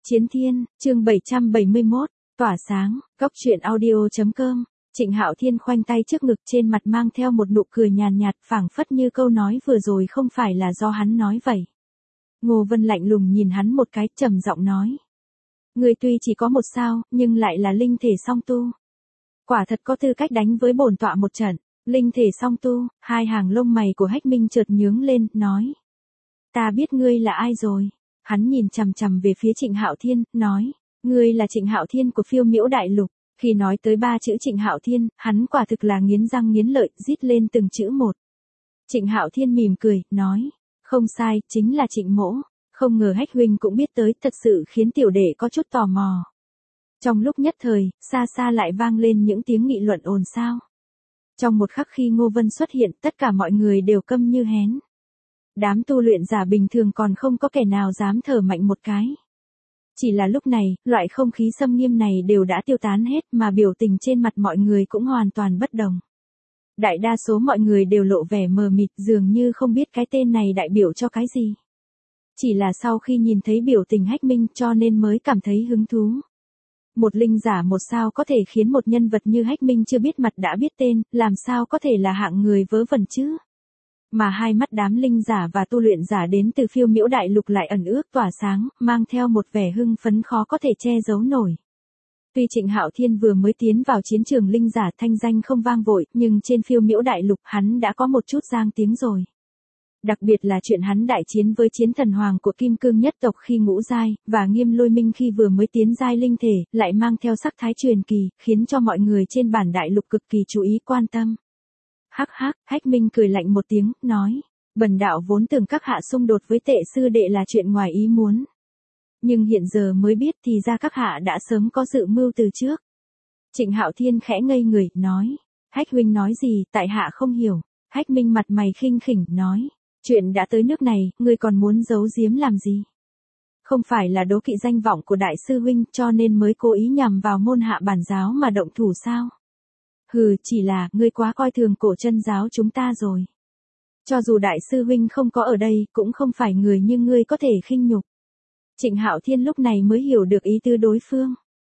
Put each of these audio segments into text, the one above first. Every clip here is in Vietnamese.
Chiến Thiên, chương 771, tỏa sáng, góc truyện audio.com. Trịnh Hạo Thiên khoanh tay trước ngực, trên mặt mang theo một nụ cười nhàn nhạt, phảng phất như câu nói vừa rồi không phải là do hắn nói vậy. Ngô Vân lạnh lùng nhìn hắn một cái, trầm giọng nói: Ngươi tuy chỉ có một sao, nhưng lại là linh thể song tu. Quả thật có tư cách đánh với bổn tọa một trận. Linh thể song tu. Hai hàng lông mày của Hách Minh chợt nhướng lên, nói: Ta biết ngươi là ai rồi. Hắn nhìn chằm chằm về phía Trịnh Hạo Thiên, nói: Ngươi là Trịnh Hạo Thiên của Phiêu Miễu Đại Lục. Khi nói tới ba chữ Trịnh Hạo Thiên, hắn quả thực là nghiến răng nghiến lợi, rít lên từng chữ một. Trịnh Hạo Thiên mỉm cười, nói: Không sai, chính là Trịnh mỗ. Không ngờ Hách huynh cũng biết tới, thật sự khiến tiểu đệ có chút tò mò. Trong lúc nhất thời, xa xa lại vang lên những tiếng nghị luận ồn xao. Trong một khắc khi Ngô Vân xuất hiện, tất cả mọi người đều câm như hén. Đám tu luyện giả bình thường còn không có kẻ nào dám thở mạnh một cái. Chỉ là lúc này, loại không khí xâm nghiêm này đều đã tiêu tán hết, mà biểu tình trên mặt mọi người cũng hoàn toàn bất đồng. Đại đa số mọi người đều lộ vẻ mờ mịt, dường như không biết cái tên này đại biểu cho cái gì. Chỉ là sau khi nhìn thấy biểu tình Hách Minh cho nên mới cảm thấy hứng thú. Một linh giả một sao có thể khiến một nhân vật như Hách Minh chưa biết mặt đã biết tên, làm sao có thể là hạng người vớ vẩn chứ? Mà hai mắt đám linh giả và tu luyện giả đến từ Phiêu Miễu Đại Lục lại ẩn ước tỏa sáng, mang theo một vẻ hưng phấn khó có thể che giấu nổi. Tuy Trịnh Hạo Thiên vừa mới tiến vào chiến trường linh giả, thanh danh không vang vội, nhưng trên Phiêu Miễu Đại Lục hắn đã có một chút giang tiếng rồi. Đặc biệt là chuyện hắn đại chiến với Chiến Thần Hoàng của Kim Cương nhất tộc khi ngũ giai, và Nghiêm Lôi Minh khi vừa mới tiến giai linh thể, lại mang theo sắc thái truyền kỳ, khiến cho mọi người trên bản đại lục cực kỳ chú ý quan tâm. Hắc hắc, Hách Minh cười lạnh một tiếng, nói: Bần đạo vốn tưởng các hạ xung đột với Tệ sư đệ là chuyện ngoài ý muốn. Nhưng hiện giờ mới biết thì ra các hạ đã sớm có dự mưu từ trước. Trịnh Hạo Thiên khẽ ngây người, nói: Hách huynh nói gì, tại hạ không hiểu. Hách Minh mặt mày khinh khỉnh, nói: Chuyện đã tới nước này, ngươi còn muốn giấu giếm làm gì? Không phải là đố kỵ danh vọng của đại sư huynh cho nên mới cố ý nhằm vào môn hạ bản giáo mà động thủ sao? Hừ, chỉ là, ngươi quá coi thường Cổ Chân giáo chúng ta rồi. Cho dù đại sư huynh không có ở đây, cũng không phải người như ngươi có thể khinh nhục. Trịnh Hạo Thiên lúc này mới hiểu được ý tư đối phương.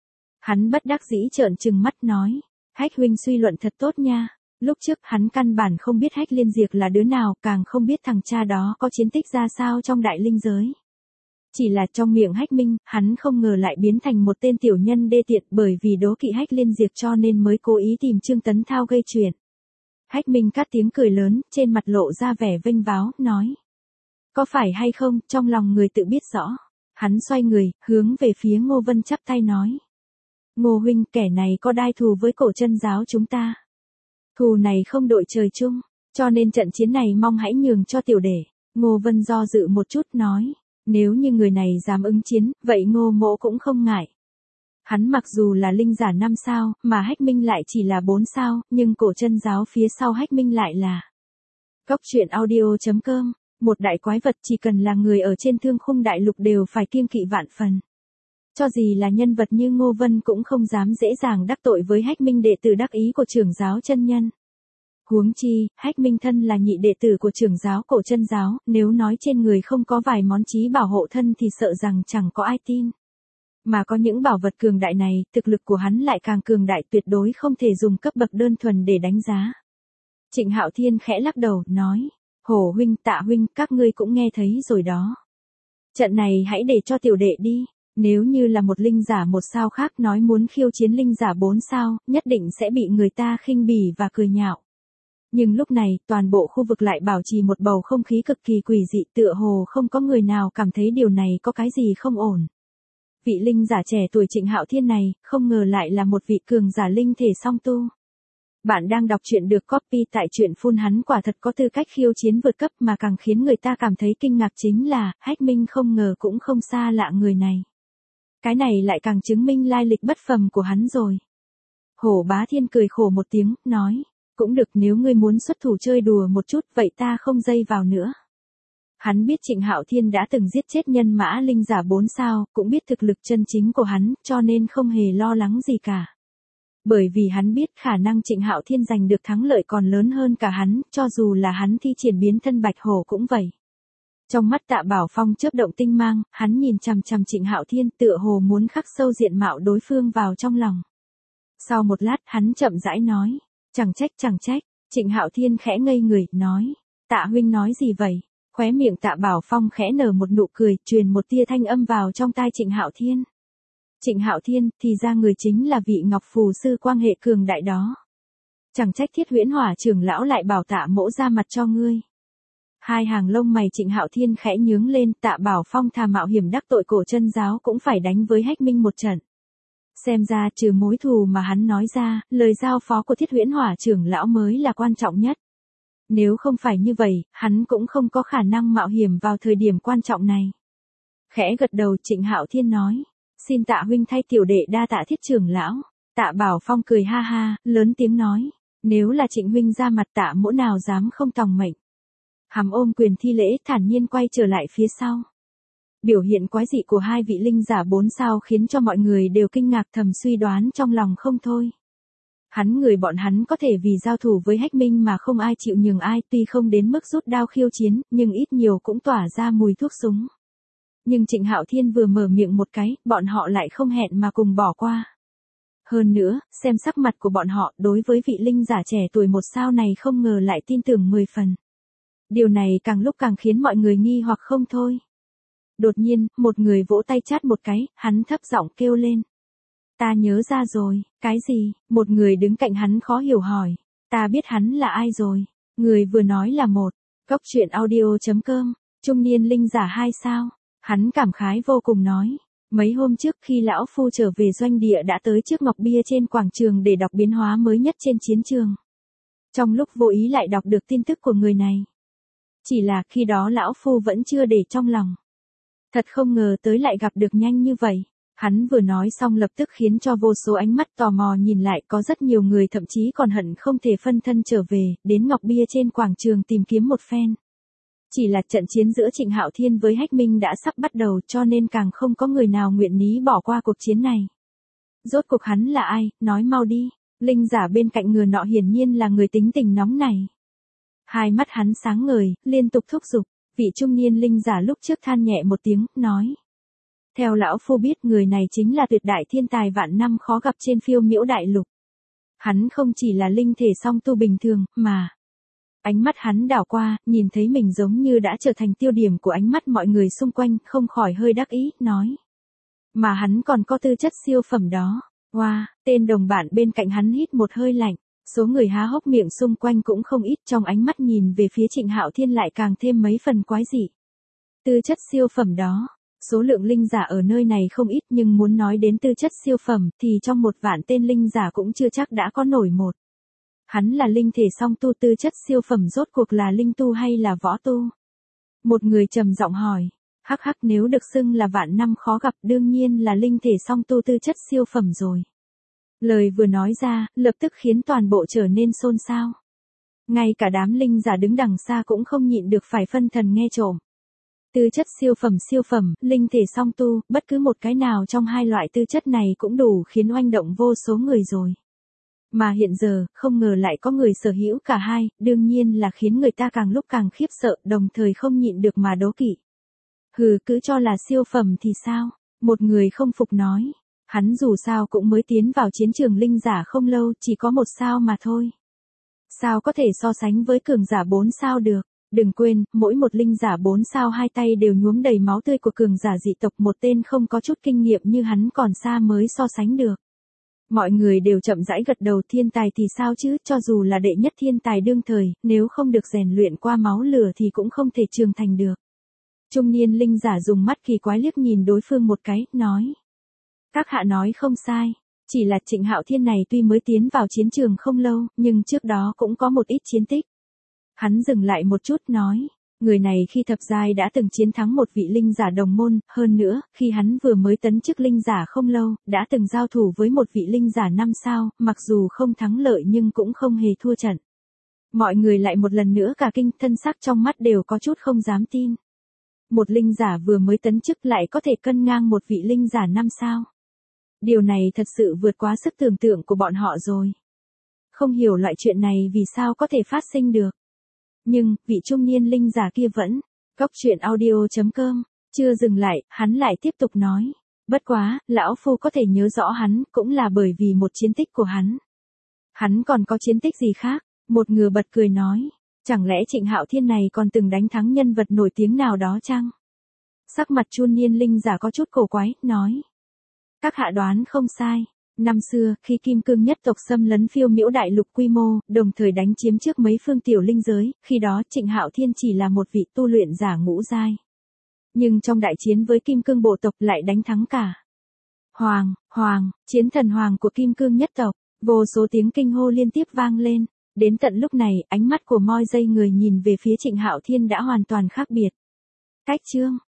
Hắn bất đắc dĩ trợn trừng mắt, nói: Hách huynh suy luận thật tốt nha. Lúc trước hắn căn bản không biết Hách Liên Diệp là đứa nào, càng không biết thằng cha đó có chiến tích ra sao trong đại linh giới. Chỉ là trong miệng Hách Minh, hắn không ngờ lại biến thành một tên tiểu nhân đê tiện, bởi vì đố kỵ Hách Liên Diệp cho nên mới cố ý tìm Trương Tấn Thao gây chuyện. Hách Minh cắt tiếng cười lớn, trên mặt lộ ra vẻ vênh váo, nói: Có phải hay không, trong lòng người tự biết rõ. Hắn xoay người, hướng về phía Ngô Vân chắp tay nói: Ngô huynh, kẻ này có đai thù với Cổ Chân giáo chúng ta. Thù này không đội trời chung, cho nên trận chiến này mong hãy nhường cho tiểu đệ. Ngô Vân do dự một chút, nói: Nếu như người này dám ứng chiến, vậy Ngô mỗ cũng không ngại. Hắn mặc dù là linh giả 5 sao, mà Hách Minh lại chỉ là 4 sao, nhưng Cổ Chân giáo phía sau Hách Minh lại là... Góc truyện audio.com. Một đại quái vật chỉ cần là người ở trên Thương Khung Đại Lục đều phải kiêng kỵ vạn phần. Cho gì là nhân vật như Ngô Vân cũng không dám dễ dàng đắc tội với Hách Minh, đệ tử đắc ý của trưởng giáo chân nhân. Huống chi, Hách Minh thân là nhị đệ tử của trưởng giáo Cổ Chân giáo, nếu nói trên người không có vài món chí bảo hộ thân thì sợ rằng chẳng có ai tin. Mà có những bảo vật cường đại này, thực lực của hắn lại càng cường đại, tuyệt đối không thể dùng cấp bậc đơn thuần để đánh giá. Trịnh Hạo Thiên khẽ lắc đầu, nói: Hổ huynh, Tạ huynh, các ngươi cũng nghe thấy rồi đó. Trận này hãy để cho tiểu đệ đi. Nếu như là một linh giả 1 sao khác nói muốn khiêu chiến linh giả 4 sao, nhất định sẽ bị người ta khinh bỉ và cười nhạo. Nhưng lúc này, toàn bộ khu vực lại bảo trì một bầu không khí cực kỳ quỷ dị, tựa hồ không có người nào cảm thấy điều này có cái gì không ổn. Vị linh giả trẻ tuổi Trịnh Hạo Thiên này, không ngờ lại là một vị cường giả linh thể song tu. Bạn đang đọc truyện được copy tại truyện Phun, hắn quả thật có tư cách khiêu chiến vượt cấp, mà càng khiến người ta cảm thấy kinh ngạc chính là, Hách Minh không ngờ cũng không xa lạ người này. Cái này lại càng chứng minh lai lịch bất phàm của hắn rồi. Hổ Bá Thiên cười khổ một tiếng, nói: Cũng được, nếu ngươi muốn xuất thủ chơi đùa một chút, vậy ta không dây vào nữa. Hắn biết Trịnh Hạo Thiên đã từng giết chết nhân mã linh giả 4 sao, cũng biết thực lực chân chính của hắn, cho nên không hề lo lắng gì cả. Bởi vì hắn biết khả năng Trịnh Hạo Thiên giành được thắng lợi còn lớn hơn cả hắn, cho dù là hắn thi triển biến thân Bạch Hổ cũng vậy. Trong mắt Tạ Bảo Phong chớp động tinh mang, hắn nhìn chằm chằm Trịnh Hạo Thiên tựa hồ muốn khắc sâu diện mạo đối phương vào trong lòng. Sau một lát hắn chậm rãi nói, chẳng trách, Trịnh Hạo Thiên khẽ ngây người, nói, Tạ huynh nói gì vậy? Khóe miệng Tạ Bảo Phong khẽ nở một nụ cười, truyền một tia thanh âm vào trong tai Trịnh Hạo Thiên. Trịnh Hạo Thiên, thì ra người chính là vị Ngọc Phù sư quan hệ cường đại đó. Chẳng trách Thiết Huyễn Hỏa trưởng lão lại bảo Tạ mỗ ra mặt cho ngươi. Hai hàng lông mày Trịnh Hạo Thiên khẽ nhướng lên, Tạ Bảo Phong thà mạo hiểm đắc tội Cổ Chân giáo cũng phải đánh với Hách Minh một trận. Xem ra trừ mối thù mà hắn nói ra, lời giao phó của Thiết Huyễn Hỏa trưởng lão mới là quan trọng nhất. Nếu không phải như vậy, hắn cũng không có khả năng mạo hiểm vào thời điểm quan trọng này. Khẽ gật đầu Trịnh Hạo Thiên nói, xin Tạ huynh thay tiểu đệ đa tạ Thiết trưởng lão. Tạ Bảo Phong cười ha ha, lớn tiếng nói, nếu là Trịnh huynh ra mặt Tạ mỗ nào dám không tòng mệnh. Hàm ôm quyền thi lễ thản nhiên quay trở lại phía sau. Biểu hiện quái dị của hai vị linh giả 4 sao khiến cho mọi người đều kinh ngạc thầm suy đoán trong lòng không thôi. Bọn hắn có thể vì giao thủ với Hách Minh mà không ai chịu nhường ai, tuy không đến mức rút đao khiêu chiến, nhưng ít nhiều cũng tỏa ra mùi thuốc súng. Nhưng Trịnh Hạo Thiên vừa mở miệng một cái, bọn họ lại không hẹn mà cùng bỏ qua. Hơn nữa, xem sắc mặt của bọn họ đối với vị linh giả trẻ tuổi 1 sao này không ngờ lại tin tưởng 10 phần. Điều này càng lúc càng khiến mọi người nghi hoặc không thôi. Đột nhiên, một người vỗ tay chát một cái, hắn thấp giọng kêu lên. Ta nhớ ra rồi, cái gì? Một người đứng cạnh hắn khó hiểu hỏi. Ta biết hắn là ai rồi. Người vừa nói là một. Cốc truyện audio.com, trung niên linh giả 2 sao. Hắn cảm khái vô cùng nói. Mấy hôm trước khi lão phu trở về doanh địa đã tới trước ngọc bia trên quảng trường để đọc biến hóa mới nhất trên chiến trường. Trong lúc vô ý lại đọc được tin tức của người này. Chỉ là khi đó lão phu vẫn chưa để trong lòng. Thật không ngờ tới lại gặp được nhanh như vậy. Hắn vừa nói xong lập tức khiến cho vô số ánh mắt tò mò nhìn lại, có rất nhiều người thậm chí còn hận không thể phân thân trở về, đến ngọc bia trên quảng trường tìm kiếm một phen. Chỉ là trận chiến giữa Trịnh Hạo Thiên với Hách Minh đã sắp bắt đầu cho nên càng không có người nào nguyện ý bỏ qua cuộc chiến này. Rốt cuộc hắn là ai, nói mau đi. Linh giả bên cạnh người nọ hiển nhiên là người tính tình nóng này. Hai mắt hắn sáng ngời, liên tục thúc giục. Vị trung niên linh giả lúc trước than nhẹ một tiếng, nói. Theo lão phu biết người này chính là tuyệt đại thiên tài vạn năm khó gặp trên phiêu miễu đại lục. Hắn không chỉ là linh thể song tu bình thường, mà. Ánh mắt hắn đảo qua, nhìn thấy mình giống như đã trở thành tiêu điểm của ánh mắt mọi người xung quanh, không khỏi hơi đắc ý, nói. Mà hắn còn có tư chất siêu phẩm đó. Wow, tên đồng bạn bên cạnh hắn hít một hơi lạnh. Số người há hốc miệng xung quanh cũng không ít, trong ánh mắt nhìn về phía Trịnh Hạo Thiên lại càng thêm mấy phần quái dị. Tư chất siêu phẩm đó, số lượng linh giả ở nơi này không ít nhưng muốn nói đến tư chất siêu phẩm thì trong 1 vạn tên linh giả cũng chưa chắc đã có nổi một. Hắn là linh thể song tu, tư chất siêu phẩm rốt cuộc là linh tu hay là võ tu? Một người trầm giọng hỏi, hắc hắc, nếu được xưng là vạn năm khó gặp đương nhiên là linh thể song tu tư chất siêu phẩm rồi. Lời vừa nói ra, lập tức khiến toàn bộ trở nên xôn xao. Ngay cả đám linh giả đứng đằng xa cũng không nhịn được phải phân thần nghe trộm. Tư chất siêu phẩm, linh thể song tu, bất cứ một cái nào trong hai loại tư chất này cũng đủ khiến oanh động vô số người rồi. Mà hiện giờ, không ngờ lại có người sở hữu cả hai, đương nhiên là khiến người ta càng lúc càng khiếp sợ, đồng thời không nhịn được mà đố kỵ. Hừ, cứ cho là siêu phẩm thì sao? Một người không phục nói. Hắn dù sao cũng mới tiến vào chiến trường linh giả không lâu, chỉ có 1 sao mà thôi. Sao có thể so sánh với cường giả 4 sao được? Đừng quên, mỗi một linh giả 4 sao hai tay đều nhuốm đầy máu tươi của cường giả dị tộc, một tên không có chút kinh nghiệm như hắn còn xa mới so sánh được. Mọi người đều chậm rãi gật đầu, thiên tài thì sao chứ, cho dù là đệ nhất thiên tài đương thời, nếu không được rèn luyện qua máu lửa thì cũng không thể trưởng thành được. Trung niên linh giả dùng mắt kỳ quái liếc nhìn đối phương một cái, nói. Các hạ nói không sai, chỉ là Trịnh Hạo Thiên này tuy mới tiến vào chiến trường không lâu, nhưng trước đó cũng có một ít chiến tích. Hắn dừng lại một chút nói, người này khi thập giai đã từng chiến thắng một vị linh giả đồng môn, hơn nữa, khi hắn vừa mới tấn chức linh giả không lâu, đã từng giao thủ với một vị linh giả 5 sao, mặc dù không thắng lợi nhưng cũng không hề thua trận. Mọi người lại một lần nữa cả kinh, thân sắc trong mắt đều có chút không dám tin. Một linh giả vừa mới tấn chức lại có thể cân ngang một vị linh giả 5 sao. Điều này thật sự vượt quá sức tưởng tượng của bọn họ rồi. Không hiểu loại chuyện này vì sao có thể phát sinh được. Nhưng, vị trung niên linh giả kia vẫn Cốc truyện audio.com. Chưa dừng lại, hắn lại tiếp tục nói. Bất quá, lão phu có thể nhớ rõ hắn, cũng là bởi vì một chiến tích của hắn. Hắn còn có chiến tích gì khác? Một người bật cười nói. Chẳng lẽ Trịnh Hạo Thiên này còn từng đánh thắng nhân vật nổi tiếng nào đó chăng? Sắc mặt Chun Niên Linh giả có chút cổ quái, nói. Các hạ đoán không sai. Năm xưa, khi Kim Cương nhất tộc xâm lấn Phiêu Miễu đại lục quy mô, đồng thời đánh chiếm trước mấy phương tiểu linh giới, khi đó Trịnh Hạo Thiên chỉ là một vị tu luyện giả ngũ giai. Nhưng trong đại chiến với Kim Cương bộ tộc lại đánh thắng cả. Hoàng, chiến thần hoàng của Kim Cương nhất tộc, vô số tiếng kinh hô liên tiếp vang lên. Đến tận lúc này, ánh mắt của moi dây người nhìn về phía Trịnh Hạo Thiên đã hoàn toàn khác biệt. Cách chương